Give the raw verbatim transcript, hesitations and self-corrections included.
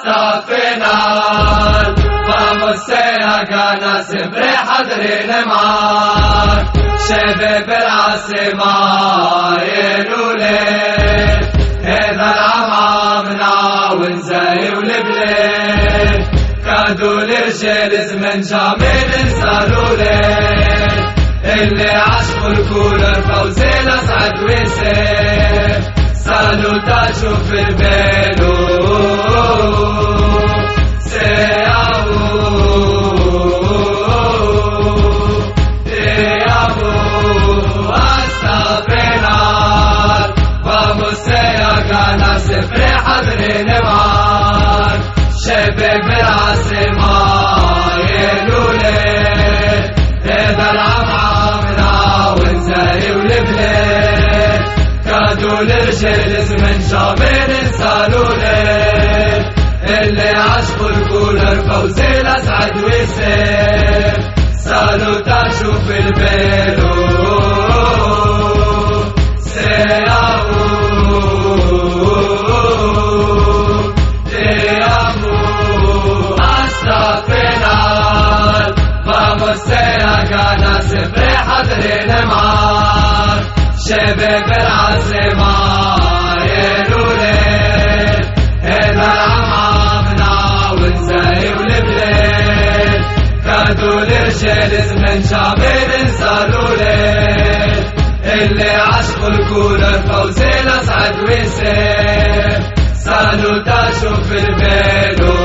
hasta final. Vamos a ganar siempre حاضرين معاك. شباب العاصمة يلولين هذا العام عامنا ونزاي والبلاد. كادوا لرجال زمن جامل نسالولين اللي عاشقوا الكولر فوزي لسعد ويسير. سالوتا شوف البالو siempre حاضرين معاك. شباب العاصمة يلولين هذا العام عامنا ونزاي والبلاد. كادوا لرجال زمن جامل نسالولين اللي عاشقوا الكولر فوزي لسعد ويسير. سالوتا شوف البالو siempre حاضرين معاك. شباب العاصمة يلولين هذا العام عامنا ونزاي والبلاد. كادوا لرجال زمن جامل نسالولين اللي عاشقوا الكولر فوزي لسعد ويسير. سالوتا شوف البالو